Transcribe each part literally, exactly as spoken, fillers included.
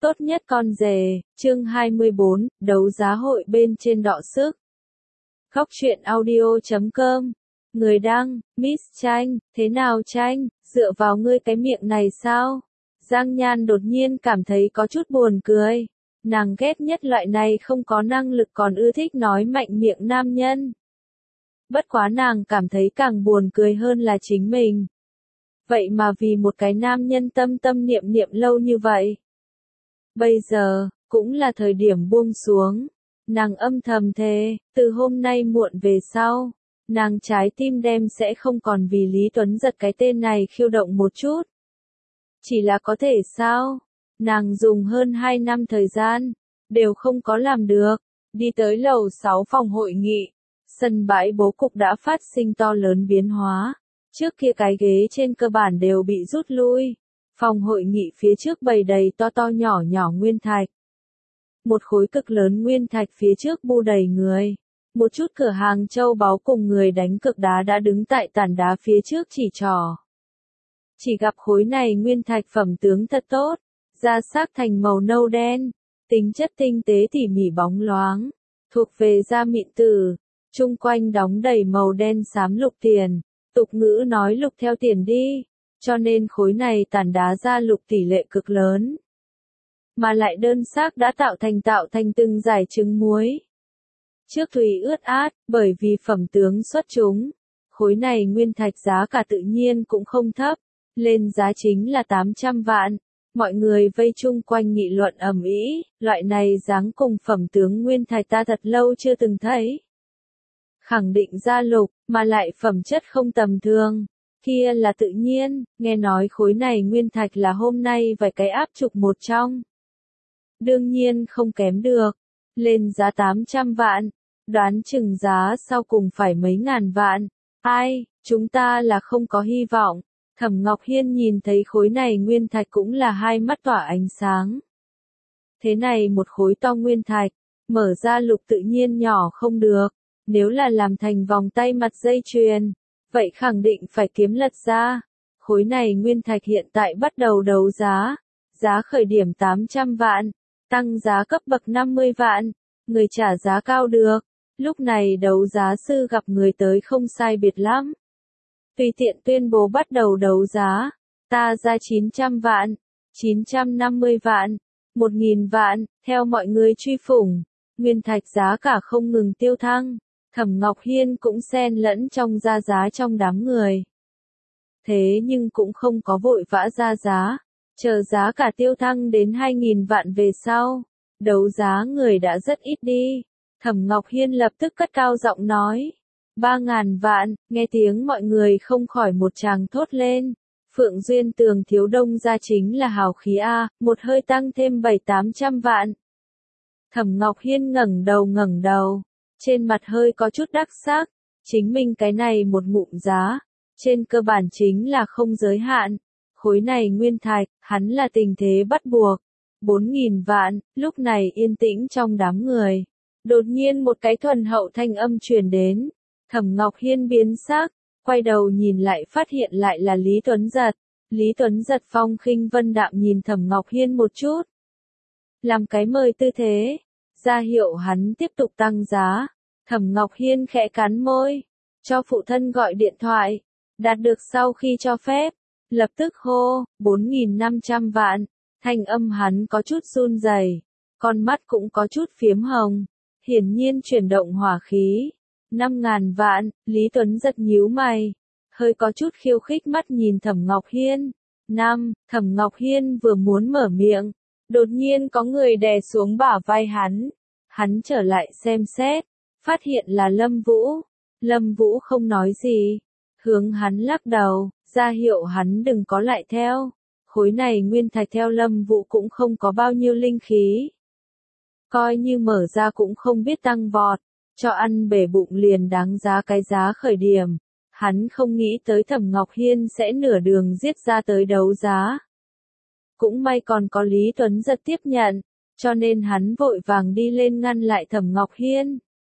Tốt nhất con rể, chương hai mươi bốn, đấu giá hội bên trên đọ sức. Góc truyện audio chấm com. Người đăng, Miss Tranh, thế nào Tranh, dựa vào ngươi cái miệng này sao? Giang Nhan đột nhiên cảm thấy có chút buồn cười. Nàng ghét nhất loại này không có năng lực còn ưa thích nói mạnh miệng nam nhân. Bất quá nàng cảm thấy càng buồn cười hơn là chính mình. Vậy mà vì một cái nam nhân tâm tâm niệm niệm lâu như vậy. Bây giờ, cũng là thời điểm buông xuống. Nàng âm thầm thề, từ hôm nay muộn về sau, nàng trái tim đem sẽ không còn vì Lý Tuấn Giật cái tên này khiêu động một chút. Chỉ là có thể sao? Nàng dùng hơn hai năm thời gian, đều không có làm được. Đi tới lầu sáu phòng hội nghị, sân bãi bố cục đã phát sinh to lớn biến hóa. Trước kia cái ghế trên cơ bản đều bị rút lui. Phòng hội nghị phía trước bày đầy to to nhỏ nhỏ nguyên thạch. Một khối cực lớn nguyên thạch phía trước bu đầy người. Một chút cửa hàng châu báu cùng người đánh cược đá đã đứng tại tàn đá phía trước chỉ trỏ. Chỉ gặp khối này nguyên thạch phẩm tướng thật tốt, da sắc thành màu nâu đen, tính chất tinh tế tỉ mỉ bóng loáng, thuộc về da mịn tử, chung quanh đóng đầy màu đen xám lục tiền, tục ngữ nói lục theo tiền đi. Cho nên khối này tàn đá ra lục tỷ lệ cực lớn. Mà lại đơn xác đã tạo thành tạo thành từng giải trứng muối. Trước thùy ướt át, bởi vì phẩm tướng xuất chúng. Khối này nguyên thạch giá cả tự nhiên cũng không thấp. Lên giá chính là tám trăm vạn. Mọi người vây chung quanh nghị luận ầm ĩ, loại này dáng cùng phẩm tướng nguyên thạch ta thật lâu chưa từng thấy. Khẳng định ra lục, mà lại phẩm chất không tầm thường. Kia là tự nhiên, nghe nói khối này nguyên thạch là hôm nay vài cái áp trục một trong. Đương nhiên không kém được. Lên giá tám trăm vạn. Đoán chừng giá sau cùng phải mấy ngàn vạn. Ai, chúng ta là không có hy vọng. Thẩm Ngọc Hiên nhìn thấy khối này nguyên thạch cũng là hai mắt tỏa ánh sáng. Thế này một khối to nguyên thạch, mở ra lục tự nhiên nhỏ không được. Nếu là làm thành vòng tay mặt dây chuyền, vậy khẳng định phải kiếm lật ra. Khối này nguyên thạch hiện tại bắt đầu đấu giá. Giá khởi điểm tám trăm vạn. Tăng giá cấp bậc năm mươi vạn. Người trả giá cao được. Lúc này đấu giá sư gặp người tới không sai biệt lắm. Tùy tiện tuyên bố bắt đầu đấu giá. Ta ra chín trăm vạn. chín trăm năm mươi vạn. một nghìn vạn. Theo mọi người truy phủng. Nguyên thạch giá cả không ngừng tiêu thăng. Thẩm Ngọc Hiên cũng xen lẫn trong ra giá trong đám người. Thế nhưng cũng không có vội vã ra giá, chờ giá cả tiêu thăng đến hai nghìn vạn về sau, đấu giá người đã rất ít đi. Thẩm Ngọc Hiên lập tức cất cao giọng nói, ba ngàn vạn, nghe tiếng mọi người không khỏi một tràng thốt lên. Phượng Duyên Tường thiếu đông ra chính là hào khí A, một hơi tăng thêm bảy tám trăm vạn. Thẩm Ngọc Hiên ngẩng đầu ngẩng đầu. Trên mặt hơi có chút đắc sắc, chính mình cái này một ngụm giá, trên cơ bản chính là không giới hạn. Khối này nguyên thạch, hắn là tình thế bắt buộc. bốn nghìn vạn, lúc này yên tĩnh trong đám người. Đột nhiên một cái thuần hậu thanh âm truyền đến. Thẩm Ngọc Hiên biến sắc, quay đầu nhìn lại phát hiện lại là Lý Tuấn Giật. Lý Tuấn Giật phong khinh vân đạm nhìn Thẩm Ngọc Hiên một chút. Làm cái mời tư thế. Ra hiệu hắn tiếp tục tăng giá. Thẩm Ngọc Hiên khẽ cắn môi, cho phụ thân gọi điện thoại, đạt được sau khi cho phép, lập tức hô, bốn nghìn năm trăm vạn, thanh âm hắn có chút run rẩy, con mắt cũng có chút phiếm hồng, hiển nhiên chuyển động hỏa khí. năm ngàn vạn, Lý Tuấn Giật nhíu mày, hơi có chút khiêu khích mắt nhìn Thẩm Ngọc Hiên. Năm, Thẩm Ngọc Hiên vừa muốn mở miệng. Đột nhiên có người đè xuống bả vai hắn. Hắn trở lại xem xét. Phát hiện là Lâm Vũ. Lâm Vũ không nói gì. Hướng hắn lắc đầu. Ra hiệu hắn đừng có lại theo. Khối này nguyên thạch theo Lâm Vũ cũng không có bao nhiêu linh khí. Coi như mở ra cũng không biết tăng vọt. Cho ăn bể bụng liền đáng giá cái giá khởi điểm. Hắn không nghĩ tới Thẩm Ngọc Hiên sẽ nửa đường giết ra tới đấu giá. Cũng may còn có Lý Tuấn Giật tiếp nhận, cho nên hắn vội vàng đi lên ngăn lại Thẩm Ngọc Hiên.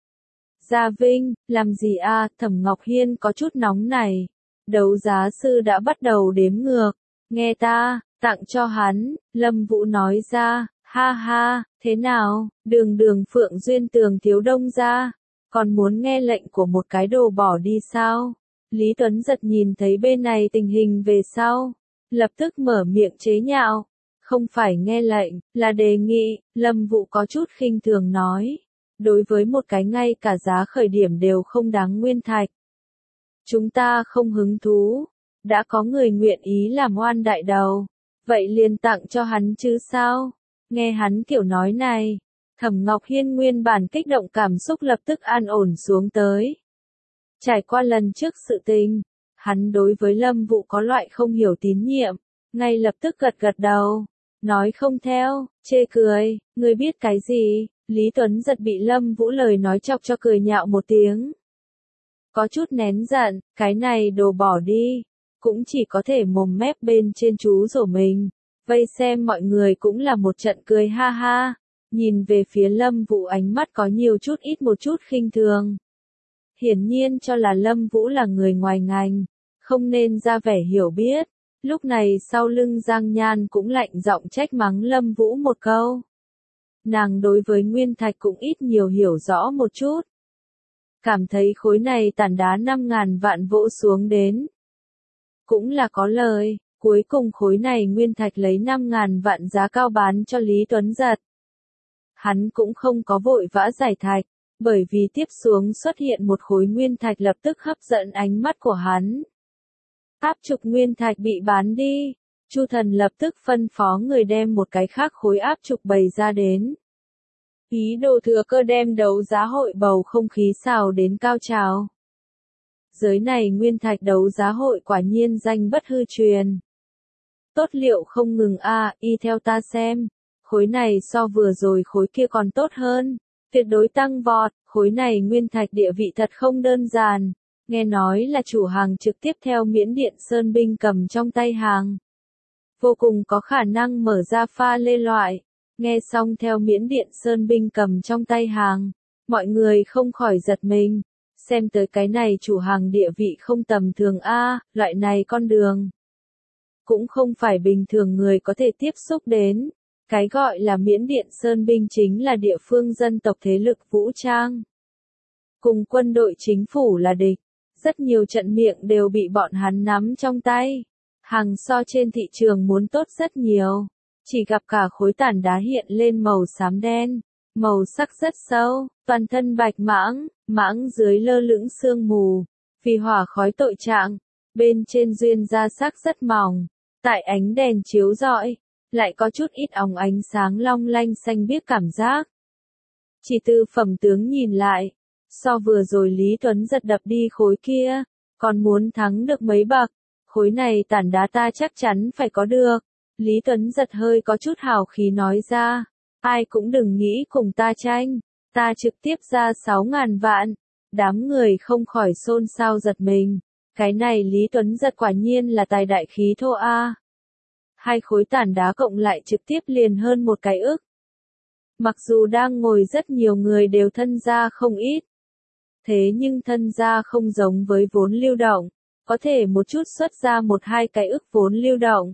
Gia Vinh, làm gì a? Thẩm Ngọc Hiên có chút nóng này. Đấu giá sư đã bắt đầu đếm ngược. Nghe ta, tặng cho hắn, Lâm Vũ nói ra, Ha ha, thế nào, đường đường Phượng Duyên Tường thiếu đông gia, còn muốn nghe lệnh của một cái đồ bỏ đi sao? Lý Tuấn Giật nhìn thấy bên này tình hình về sau, lập tức mở miệng chế nhạo. Không phải nghe lệnh, là đề nghị, Lâm Vũ có chút khinh thường nói. Đối với một cái ngay cả giá khởi điểm đều không đáng nguyên thạch. Chúng ta không hứng thú, đã có người nguyện ý làm oan đại đầu, vậy liền tặng cho hắn chứ sao? Nghe hắn kiểu nói này, Thẩm Ngọc Hiên nguyên bản kích động cảm xúc lập tức an ổn xuống tới. Trải qua lần trước sự tình, hắn đối với Lâm Vũ có loại không hiểu tín nhiệm, ngay lập tức gật gật đầu, nói không theo, chê cười, ngươi biết cái gì? Lý Tuấn Giật bị Lâm Vũ lời nói chọc cho cười nhạo một tiếng. Có chút nén giận, cái này đồ bỏ đi, cũng chỉ có thể mồm mép bên trên chú rổ mình, vây xem mọi người cũng là một trận cười ha ha, nhìn về phía Lâm Vũ ánh mắt có nhiều chút ít một chút khinh thường. Hiển nhiên cho là Lâm Vũ là người ngoài ngành, không nên ra vẻ hiểu biết, lúc này sau lưng Giang Nhan cũng lạnh giọng trách mắng Lâm Vũ một câu. Nàng đối với nguyên thạch cũng ít nhiều hiểu rõ một chút. Cảm thấy khối này tảng đá năm ngàn vạn vỗ xuống đến. Cũng là có lời, cuối cùng khối này nguyên thạch lấy năm ngàn vạn giá cao bán cho Lý Tuấn Giật. Hắn cũng không có vội vã giải thạch, bởi vì tiếp xuống xuất hiện một khối nguyên thạch lập tức hấp dẫn ánh mắt của hắn. Áp trục nguyên thạch bị bán đi, Chu Thần lập tức phân phó người đem một cái khác khối áp trục bày ra đến. Ý đồ thừa cơ đem đấu giá hội bầu không khí xào đến cao trào. Giới này nguyên thạch đấu giá hội quả nhiên danh bất hư truyền. Tốt liệu không ngừng a, à, y theo ta xem, khối này so vừa rồi khối kia còn tốt hơn, tuyệt đối tăng vọt, khối này nguyên thạch địa vị thật không đơn giản, nghe nói là chủ hàng trực tiếp theo Miễn Điện Sơn binh cầm trong tay hàng. Vô cùng có khả năng mở ra pha lê loại. Nghe xong theo Miễn Điện Sơn binh cầm trong tay hàng, mọi người không khỏi giật mình, xem tới cái này chủ hàng địa vị không tầm thường a, loại này con đường. Cũng không phải bình thường người có thể tiếp xúc đến, cái gọi là Miễn Điện Sơn binh chính là địa phương dân tộc thế lực vũ trang. Cùng quân đội chính phủ là địch, rất nhiều trận miệng đều bị bọn hắn nắm trong tay, hàng so trên thị trường muốn tốt rất nhiều. Chỉ gặp cả khối tảng đá hiện lên màu xám đen, màu sắc rất sâu, toàn thân bạch mãng, mãng dưới lơ lửng sương mù, vì hỏa khói tội trạng, bên trên duyên da sắc rất mỏng, tại ánh đèn chiếu rọi, lại có chút ít óng ánh sáng long lanh xanh biếc cảm giác. Chỉ từ phẩm tướng nhìn lại, so vừa rồi Lý Tuấn Giật đập đi khối kia, còn muốn thắng được mấy bậc, khối này tảng đá ta chắc chắn phải có được. Lý Tuấn Giật hơi có chút hào khí nói ra, ai cũng đừng nghĩ cùng ta tranh, ta trực tiếp ra sáu ngàn vạn, đám người không khỏi xôn xao giật mình, cái này Lý Tuấn Giật quả nhiên là tài đại khí thô a. Hai khối tảng đá cộng lại trực tiếp liền hơn một cái ức. Mặc dù đang ngồi rất nhiều người đều thân gia không ít, thế nhưng thân gia không giống với vốn lưu động, có thể một chút xuất ra một hai cái ức vốn lưu động.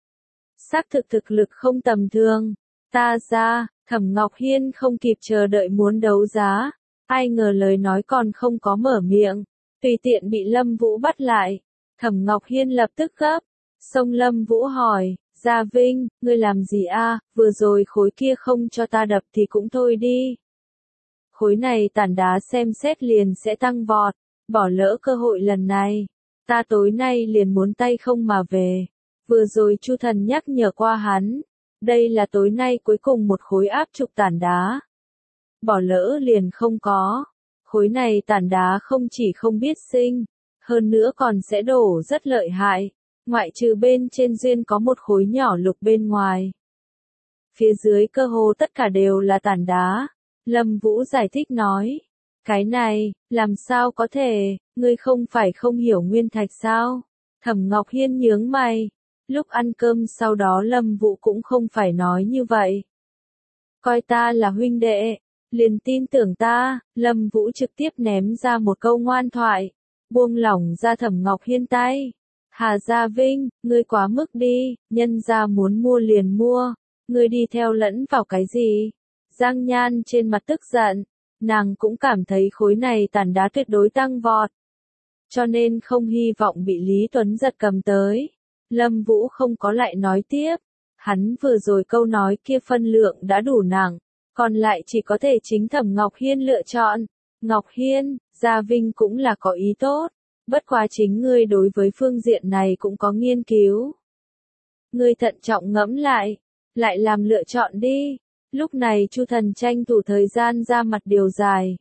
Xác thực thực lực không tầm thường, ta ra, Thẩm Ngọc Hiên không kịp chờ đợi muốn đấu giá, ai ngờ lời nói còn không có mở miệng, tùy tiện bị Lâm Vũ bắt lại, Thẩm Ngọc Hiên lập tức gấp, xông Lâm Vũ hỏi, Gia Vinh, ngươi làm gì a? Vừa rồi khối kia không cho ta đập thì cũng thôi đi. Khối này tảng đá xem xét liền sẽ tăng vọt, bỏ lỡ cơ hội lần này, ta tối nay liền muốn tay không mà về. Vừa rồi Chu Thần nhắc nhở qua hắn, đây là tối nay cuối cùng một khối áp trục tảng đá. Bỏ lỡ liền không có, khối này tảng đá không chỉ không biết sinh, hơn nữa còn sẽ đổ rất lợi hại, ngoại trừ bên trên duyên có một khối nhỏ lục bên ngoài. Phía dưới cơ hồ tất cả đều là tảng đá, Lâm Vũ giải thích nói, cái này, làm sao có thể, ngươi không phải không hiểu nguyên thạch sao? Thẩm Ngọc Hiên nhướng mày. Lúc ăn cơm sau đó Lâm Vũ cũng không phải nói như vậy. Coi ta là huynh đệ, liền tin tưởng ta, Lâm Vũ trực tiếp ném ra một câu ngoan thoại, buông lỏng ra Thẩm Ngọc Hiên tay. Hà Gia Vinh, ngươi quá mức đi, nhân gia muốn mua liền mua, Ngươi đi theo lẫn vào cái gì? Giang Nhan trên mặt tức giận, nàng cũng cảm thấy khối này tàn đá tuyệt đối tăng vọt. Cho nên không hy vọng bị Lý Tuấn Giật cầm tới. Lâm Vũ không có lại nói tiếp. Hắn vừa rồi câu nói kia phân lượng đã đủ nặng, còn lại chỉ có thể chính Thẩm Ngọc Hiên lựa chọn. Ngọc Hiên, Gia Vinh cũng là có ý tốt, bất quá chính ngươi đối với phương diện này cũng có nghiên cứu. Ngươi thận trọng ngẫm lại, lại làm lựa chọn đi. Lúc này Chu Thần tranh thủ thời gian ra mặt điều dài.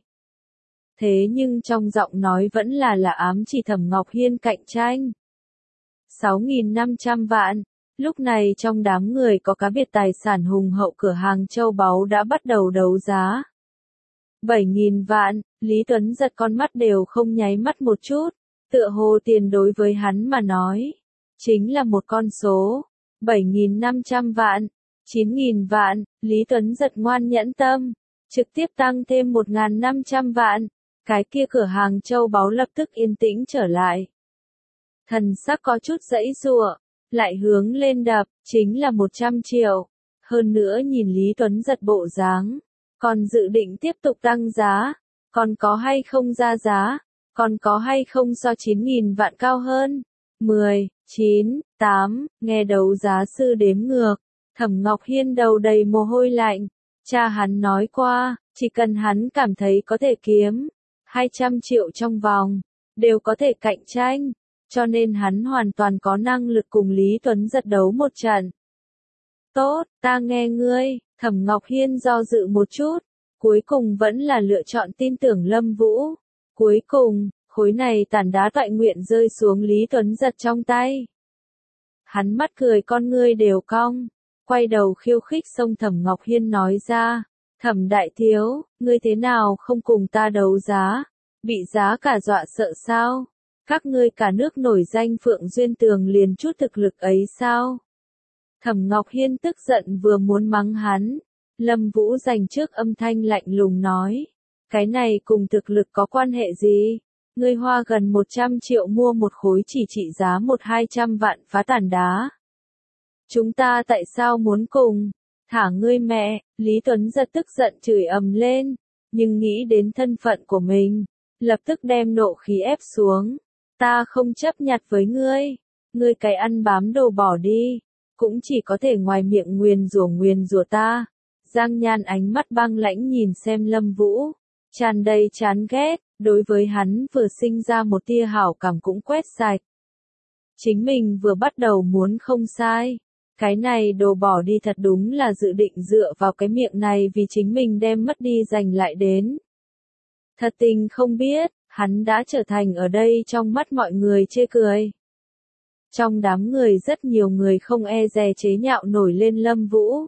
Thế nhưng trong giọng nói vẫn là là ám chỉ Thẩm Ngọc Hiên cạnh tranh. sáu nghìn năm trăm vạn. Lúc này trong đám người có cá biệt tài sản hùng hậu cửa hàng châu báu đã bắt đầu đấu giá. bảy nghìn vạn, Lý Tuấn Giật con mắt đều không nháy mắt một chút, tựa hồ tiền đối với hắn mà nói, chính là một con số. bảy nghìn năm trăm vạn, chín nghìn vạn, Lý Tuấn Giật ngoan nhẫn tâm, trực tiếp tăng thêm một nghìn năm trăm vạn, cái kia cửa hàng châu báu lập tức yên tĩnh trở lại. Thần sắc có chút giãy giụa, lại hướng lên đập, chính là một trăm triệu. Hơn nữa nhìn Lý Tuấn Giật bộ dáng, còn dự định tiếp tục tăng giá, còn có hay không ra giá, còn có hay không so chín nghìn vạn cao hơn. mười, chín, tám, nghe đấu giá sư đếm ngược, Thẩm Ngọc Hiên đầu đầy mồ hôi lạnh. Cha hắn nói qua, chỉ cần hắn cảm thấy có thể kiếm hai trăm triệu trong vòng, đều có thể cạnh tranh, cho nên hắn hoàn toàn có năng lực cùng Lý Tuấn Giật đấu một trận. Tốt, ta nghe ngươi. Thẩm Ngọc Hiên do dự một chút, cuối cùng vẫn là lựa chọn tin tưởng Lâm Vũ. Cuối cùng, khối này tàn đá toại nguyện rơi xuống Lý Tuấn Giật trong tay. Hắn mắt cười con ngươi đều cong, quay đầu khiêu khích xông Thẩm Ngọc Hiên nói ra, Thẩm đại thiếu, ngươi thế nào không cùng ta đấu giá, bị giá cả dọa sợ sao? Các ngươi cả nước nổi danh Phượng Duyên Tường liền chút thực lực ấy sao? Thẩm Ngọc Hiên tức giận vừa muốn mắng hắn, Lâm Vũ dành trước âm thanh lạnh lùng nói, cái này cùng thực lực có quan hệ gì? Ngươi hoa gần một trăm triệu mua một khối chỉ trị giá một hai trăm vạn phá tàn đá. Chúng ta tại sao muốn cùng? Thả ngươi mẹ, Lý Tuấn Giật tức giận chửi ầm lên, nhưng nghĩ đến thân phận của mình, lập tức đem nộ khí ép xuống. Ta không chấp nhặt với ngươi, ngươi cái ăn bám đồ bỏ đi, cũng chỉ có thể ngoài miệng nguyền rủa nguyền rủa ta. Giang Nhan ánh mắt băng lãnh nhìn xem Lâm Vũ, tràn đầy chán ghét, đối với hắn vừa sinh ra một tia hảo cảm cũng quét sạch. Chính mình vừa bắt đầu muốn không sai, cái này đồ bỏ đi thật đúng là dự định dựa vào cái miệng này vì chính mình đem mất đi giành lại đến. Thật tình không biết, hắn đã trở thành ở đây trong mắt mọi người chê cười. Trong đám người rất nhiều người không e dè chế nhạo nổi lên Lâm Vũ.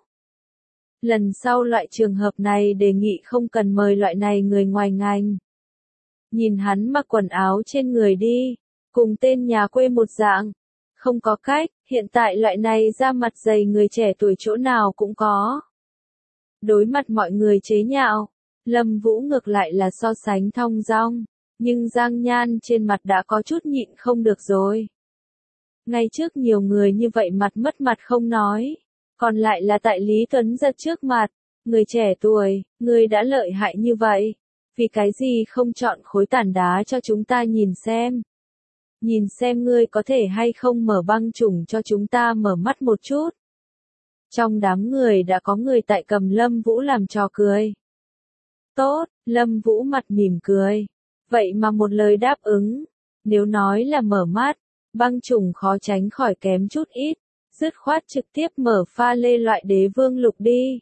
Lần sau loại trường hợp này đề nghị không cần mời loại này người ngoài ngành. Nhìn hắn mặc quần áo trên người đi, cùng tên nhà quê một dạng. Không có cách, hiện tại loại này ra mặt dày người trẻ tuổi chỗ nào cũng có. Đối mặt mọi người chế nhạo, Lâm Vũ ngược lại là so sánh thong dong, nhưng Giang Nhan trên mặt đã có chút nhịn không được rồi. Ngay trước nhiều người như vậy mặt mất mặt không nói, còn lại là tại Lý Tuấn Giật trước mặt, người trẻ tuổi, người đã lợi hại như vậy, vì cái gì không chọn khối tàn đá cho chúng ta nhìn xem. Nhìn xem ngươi có thể hay không mở băng chủng cho chúng ta mở mắt một chút. Trong đám người đã có người tại cầm Lâm Vũ làm trò cười. Tốt, Lâm Vũ mặt mỉm cười. Vậy mà một lời đáp ứng. Nếu nói là mở mắt, băng chủng khó tránh khỏi kém chút ít. Dứt khoát trực tiếp mở pha lê loại đế vương lục đi.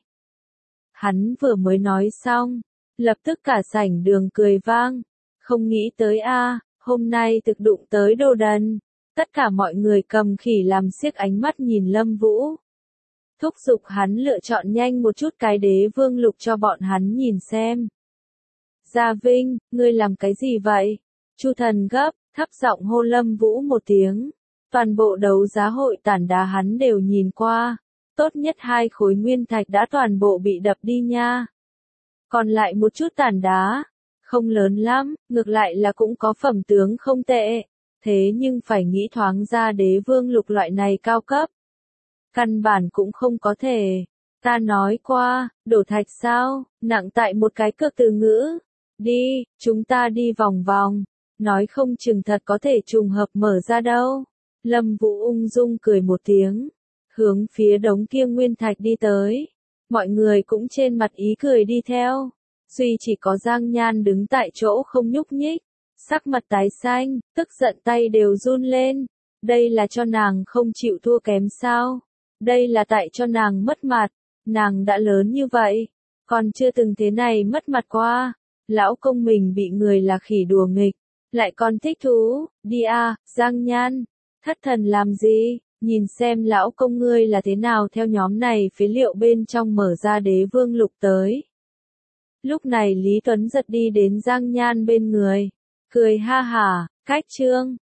Hắn vừa mới nói xong, lập tức cả sảnh đường cười vang. Không nghĩ tới a, hôm nay thực đụng tới đồ đần. Tất cả mọi người cầm khỉ làm xiếc ánh mắt nhìn Lâm Vũ. Thúc giục hắn lựa chọn nhanh một chút cái đế vương lục cho bọn hắn nhìn xem. Gia Vinh, ngươi làm cái gì vậy? Chu Thần gấp, thấp giọng hô Lâm Vũ một tiếng. Toàn bộ đấu giá hội tản đá hắn đều nhìn qua. Tốt nhất hai khối nguyên thạch đã toàn bộ bị đập đi nha. Còn lại một chút tản đá, không lớn lắm, ngược lại là cũng có phẩm tướng không tệ. Thế nhưng phải nghĩ thoáng ra đế vương lục loại này cao cấp. Căn bản cũng không có thể. Ta nói qua, đổ thạch sao, nặng tại một cái cược từ ngữ. Đi, chúng ta đi vòng vòng. Nói không chừng thật có thể trùng hợp mở ra đâu. Lâm Vũ ung dung cười một tiếng. Hướng phía đống kia nguyên thạch đi tới. Mọi người cũng trên mặt ý cười đi theo. Duy chỉ có Giang Nhan đứng tại chỗ không nhúc nhích. Sắc mặt tái xanh, tức giận tay đều run lên. Đây là cho nàng không chịu thua kém sao? Đây là tại cho nàng mất mặt. Nàng đã lớn như vậy, còn chưa từng thế này mất mặt qua. Lão công mình bị người là khỉ đùa nghịch, lại còn thích thú. Đi à, Giang Nhan, thất thần làm gì? Nhìn xem lão công ngươi là thế nào theo nhóm này phế liệu bên trong mở ra đế vương lục tới. Lúc này Lý Tuấn giật đi đến Giang Nhan bên người, cười ha hả, cách trương,